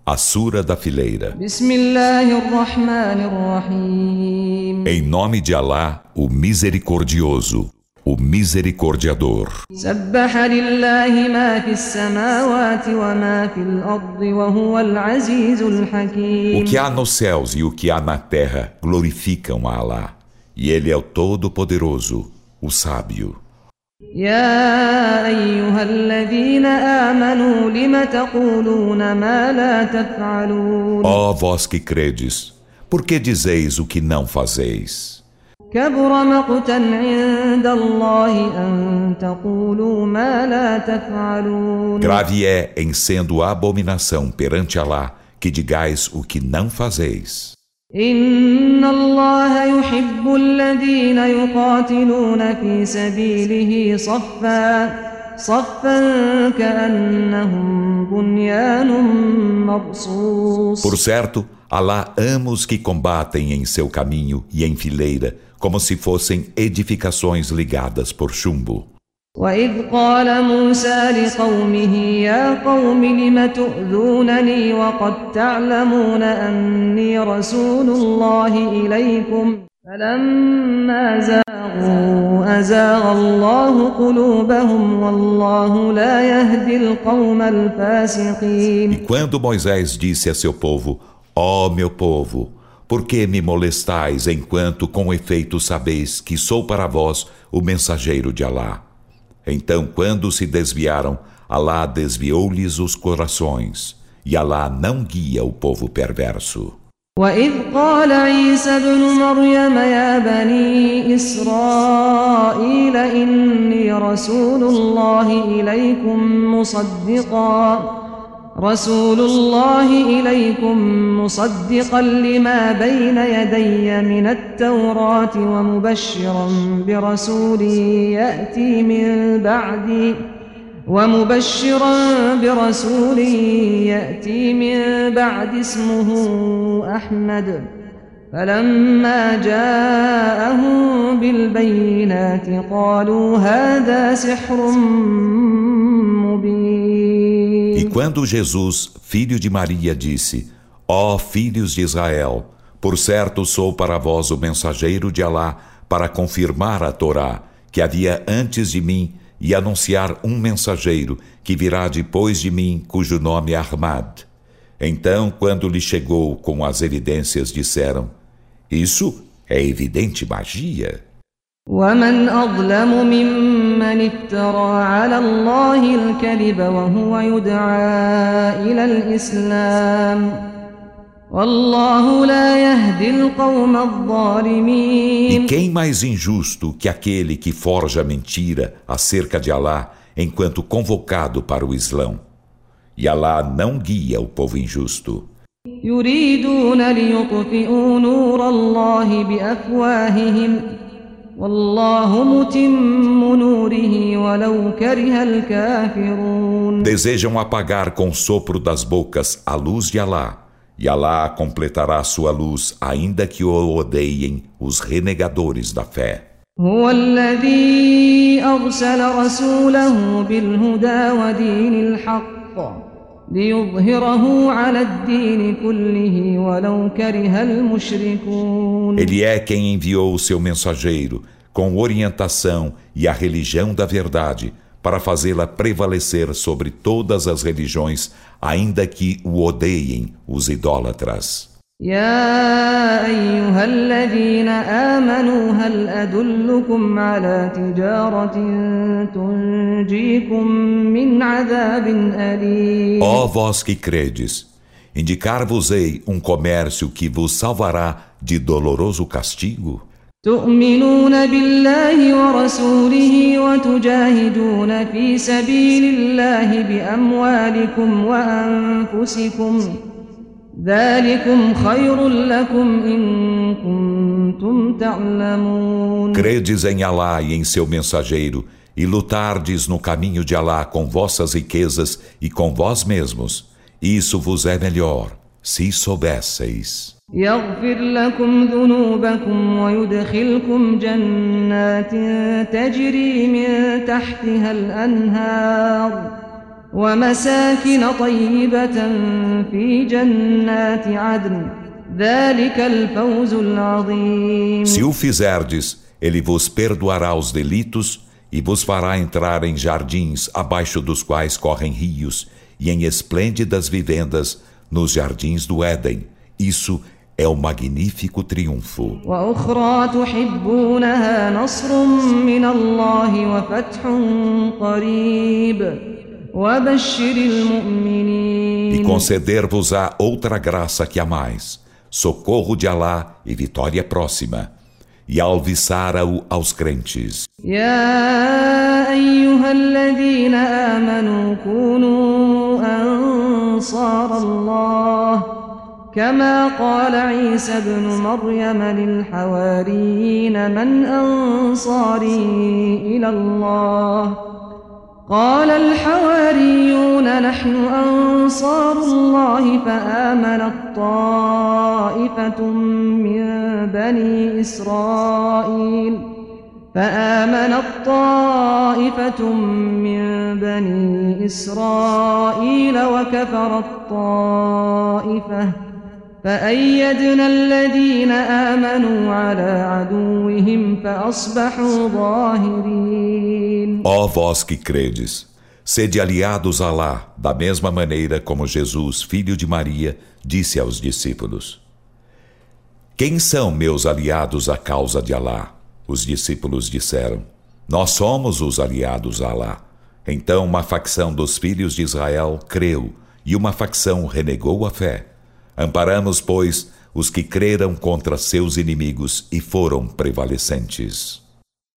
A Sura da Fileira. Bismillahirrahmanirrahim. Em nome de Alá, o Misericordioso, o Misericordiador. Sabbaha lillahi ma fis samawati wa ma fil ardi wa huwa al-azizul hakim. O que há nos céus e o que há na terra glorificam a Alá, e Ele é o Todo-Poderoso, o Sábio. يا أيها الذين آمنوا لم تقولون ما لا تفعلون. Ó vós que credes, por que dizeis o que não fazeis? كبر مقتا عند الله أن تقولوا ما لا تفعلون. Grave é, em sendo abominação perante Alá, que digais o que não fazeis. إن الله يحب الذين يقاتلون في سبيله صفا كأنهم بنيان مرصوص. Por certo, Alá ama os que combatem em seu caminho e em fileira, como se fossem edificações ligadas por chumbo. وإذ قال موسى لقومه يا قوم لم تؤذونني وقد تعلمون أني رسول الله إليكم فلما زاغوا أزاغ الله قلوبهم والله لا يهدي القوم الفاسقين. E quando Moisés disse a seu povo: Ó meu povo, por que me molestais enquanto com efeito sabeis que sou para vós o mensageiro de Alá? Então, quando se desviaram, Alá desviou-lhes os corações, e Alá não guia o povo perverso. وإذ قال عيسى ابن مريم يا بني إسرائيل إني رسول الله إليكم مصدقا لما بين يدي من التوراة ومبشرا برسول يأتي من بعد اسمه أحمد فلما جاءهم بالبينات قالوا هذا سحر مبين. E quando Jesus, filho de Maria, disse: Ó filhos de Israel, por certo sou para vós o mensageiro de Alá para confirmar a Torá que havia antes de mim e anunciar um mensageiro que virá depois de mim, cujo nome é Ahmad. Então, quando lhe chegou com as evidências, disseram: Isso é evidente magia. ومن أظلم ممن افترى على الله الكذب وهو يدعى إلى الإسلام والله لا يهدي القوم الظالمين. E quem mais injusto que aquele que forja mentira acerca de Alá enquanto convocado para o Islão? E Alá não guia o povo injusto. يريدون ليطفئوا نور الله بأفواههم والله متم نوره ولو كره الكافرون. Desejam apagar com o sopro das bocas a luz de Alá, e Alá completará sua luz ainda que o odeiem os renegadores da fé. هو الذي أرسل رسوله بالهدى ودين الحق ليظهره على الدين كله ولو كره المشركون. Ele é quem enviou o seu mensageiro com orientação e a religião da verdade para fazê-la prevalecer sobre todas as religiões, ainda que o odeiem os idólatras. يا أيها الذين آمنوا هل أدلكم على تجارة تنجيكم من عذاب أليم. Ó vós que credes, indicar-vos-ei um comércio que vos salvará de doloroso castigo? تؤمنون بالله ورسوله وتجاهدون في سبيل الله بأموالكم وأنفسكم ذلكم خير لكم إن كنتم تعلمون. Credes em Alá e em seu mensageiro e lutardes no caminho de Alá com vossas riquezas e com vós mesmos. Isso vos é melhor, se soubesseis. يغفر لكم ذنوبكم ويدخلكم جنات تجري من تحتها الأنهار ومساكن طيبة في جنات عدن ذلك الفوز العظيم. Se o fizerdes, ele vos perdoará os delitos e vos fará entrar em jardins abaixo dos quais correm rios e em esplêndidas vivendas nos jardins do Éden. Isso é um magnífico triunfo. وأخرى تحبونها نصر من الله وفتح قريب وبشر المؤمنين. E conceder-vos-á outra graça que amais, socorro de Alá e vitória próxima, e alviçara-o aos crentes. يا أيها الذين آمنوا كونوا أنصار الله كما قال عيسى ابن مريم للحواريين من أنصاري إلى الله قال الحواريون نحن أنصار الله فآمنت طائفة من بني إسرائيل وكفرت طائفة فأيدنا الذين آمنوا على عدوهم فأصبحوا ظاهرين. Ó vós que credes, sede aliados a Alá, da mesma maneira como Jesus, filho de Maria, disse aos discípulos: Quem são meus aliados à causa de Alá? Os discípulos disseram: Nós somos os aliados a Alá. Então uma facção dos filhos de Israel creu e uma facção renegou a fé. Amparamos, pois, os que creram contra seus inimigos e foram prevalecentes.